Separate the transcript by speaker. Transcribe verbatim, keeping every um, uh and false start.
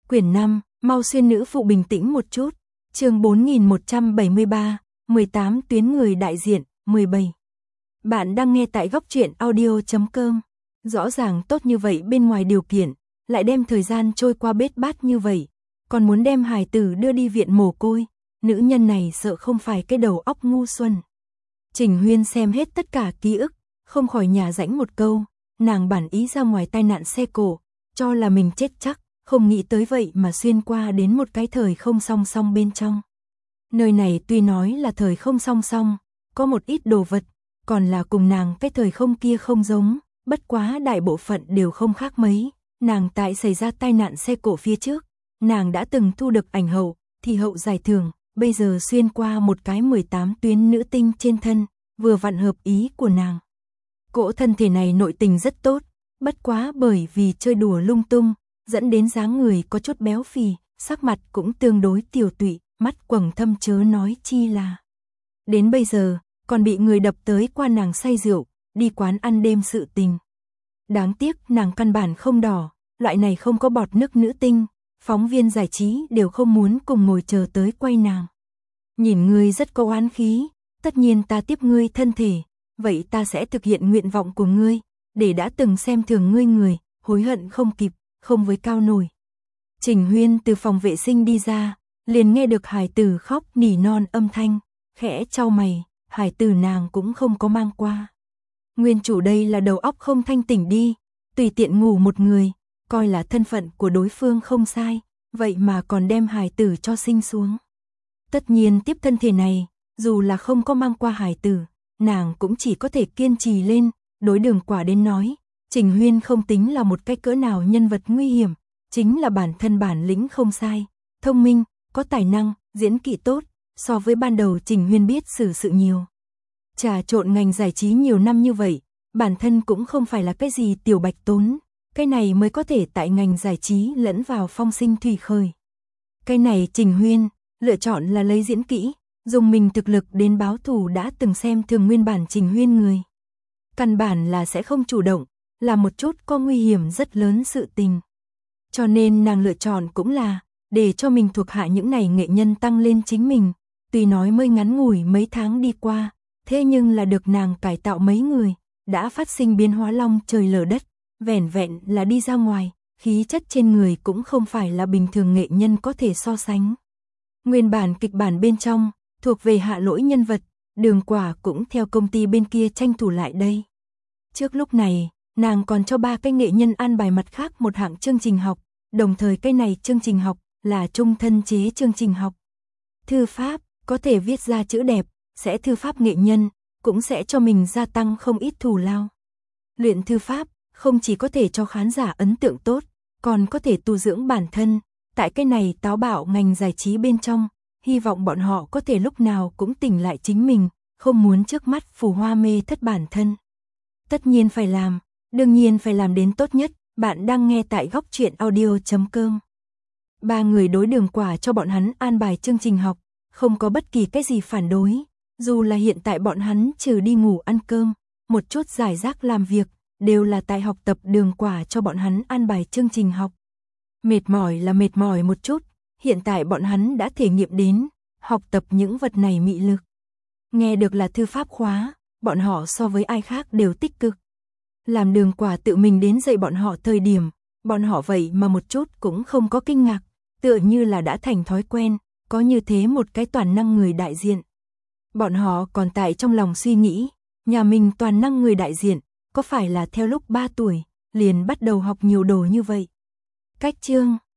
Speaker 1: Quyển năm, mau xuyên nữ phụ bình tĩnh một chút. Chương bốn nghìn một trăm bảy mươi ba, mười tám tuyến người đại diện, mười bảy. Bạn đang nghe tại góc truyện audio chấm com. Rõ ràng tốt như vậy bên ngoài điều kiện, lại đem thời gian trôi qua bết bát như vậy, còn muốn đem hài tử đưa đi viện mồ côi, nữ nhân này sợ không phải cái đầu óc ngu xuẩn. Trình Huyên xem hết tất cả ký ức, không khỏi nhả rãnh một câu, nàng bản ý ra ngoài tai nạn xe cộ, cho là mình chết chắc, không nghĩ tới vậy mà xuyên qua đến một cái thời không song song bên trong. Nơi này tuy nói là thời không song song, có một ít đồ vật, còn là cùng nàng cái thời không kia không giống, bất quá đại bộ phận đều không khác mấy. Nàng tại xảy ra tai nạn xe cộ phía trước, nàng đã từng thu được ảnh hậu, thì hậu giải thưởng, bây giờ xuyên qua một cái mười tám tuyến nữ tinh trên thân, vừa vặn hợp ý của nàng. Cỗ thân thể này nội tình rất tốt, bất quá bởi vì chơi đùa lung tung, dẫn đến dáng người có chút béo phì, sắc mặt cũng tương đối tiểu tụy, mắt quầng thâm chớ nói chi là. Đến bây giờ, còn bị người đập tới qua nàng say rượu, đi quán ăn đêm sự tình. Đáng tiếc nàng căn bản không đỏ, loại này không có bọt nước nữ tinh, phóng viên giải trí đều không muốn cùng ngồi chờ tới quay nàng. Nhìn ngươi rất có oán khí, tất nhiên ta tiếp ngươi thân thể, vậy ta sẽ thực hiện nguyện vọng của ngươi, để đã từng xem thường ngươi người, hối hận không kịp, không với cao nổi. Trình Huyên từ phòng vệ sinh đi ra, liền nghe được hài tử khóc nỉ non âm thanh, khẽ chau mày, hài tử nàng cũng không có mang qua. Nguyên chủ đây là đầu óc không thanh tỉnh đi, tùy tiện ngủ một người, coi là thân phận của đối phương không sai, vậy mà còn đem hài tử cho sinh xuống. Tất nhiên tiếp thân thể này, dù là không có mang qua hài tử, nàng cũng chỉ có thể kiên trì lên, đối Đường Quả đến nói, Trình Huyên không tính là một cái cỡ nào nhân vật nguy hiểm, chính là bản thân bản lĩnh không sai, thông minh, có tài năng, diễn kỹ tốt, so với ban đầu Trình Huyên biết xử sự nhiều. Trà trộn ngành giải trí nhiều năm như vậy, bản thân cũng không phải là cái gì tiểu bạch tốn, cái này mới có thể tại ngành giải trí lẫn vào phong sinh thủy khởi. Cái này Trình Huyên, lựa chọn là lấy diễn kỹ, dùng mình thực lực đến báo thù đã từng xem thường nguyên bản Trình Huyên người. Căn bản là sẽ không chủ động, là một chút có nguy hiểm rất lớn sự tình. Cho nên nàng lựa chọn cũng là, để cho mình thuộc hạ những này nghệ nhân tăng lên chính mình, tuy nói mới ngắn ngủi mấy tháng đi qua, thế nhưng là được nàng cải tạo mấy người, đã phát sinh biến hóa long trời lở đất, vẻn vẹn là đi ra ngoài, khí chất trên người cũng không phải là bình thường nghệ nhân có thể so sánh. Nguyên bản kịch bản bên trong, thuộc về hạ lỗi nhân vật, Đường Quả cũng theo công ty bên kia tranh thủ lại đây. Trước lúc này, nàng còn cho ba cái nghệ nhân an bài mặt khác một hạng chương trình học, đồng thời cái này chương trình học là trung thân chế chương trình học. Thư pháp, có thể viết ra chữ đẹp, sẽ thư pháp nghệ nhân, cũng sẽ cho mình gia tăng không ít thù lao. Luyện thư pháp, không chỉ có thể cho khán giả ấn tượng tốt, còn có thể tu dưỡng bản thân, tại cái này táo bạo ngành giải trí bên trong, hy vọng bọn họ có thể lúc nào cũng tỉnh lại chính mình, không muốn trước mắt phù hoa mê thất bản thân. Tất nhiên phải làm, đương nhiên phải làm đến tốt nhất, bạn đang nghe tại góc truyện audio chấm com. Ba người đối Đường Quả cho bọn hắn an bài chương trình học, không có bất kỳ cái gì phản đối, dù là hiện tại bọn hắn trừ đi ngủ ăn cơm, một chút giải rác làm việc, đều là tại học tập Đường Quả cho bọn hắn an bài chương trình học. Mệt mỏi là mệt mỏi một chút, hiện tại bọn hắn đã thể nghiệm đến, học tập những vật này mị lực. Nghe được là thư pháp khóa, bọn họ so với ai khác đều tích cực. Làm Đường Quả tự mình đến dạy bọn họ thời điểm, bọn họ vậy mà một chút cũng không có kinh ngạc, tựa như là đã thành thói quen, có như thế một cái toàn năng người đại diện. Bọn họ còn tại trong lòng suy nghĩ, nhà mình toàn năng người đại diện, có phải là theo lúc ba tuổi, liền bắt đầu học nhiều đồ như vậy. Cách chương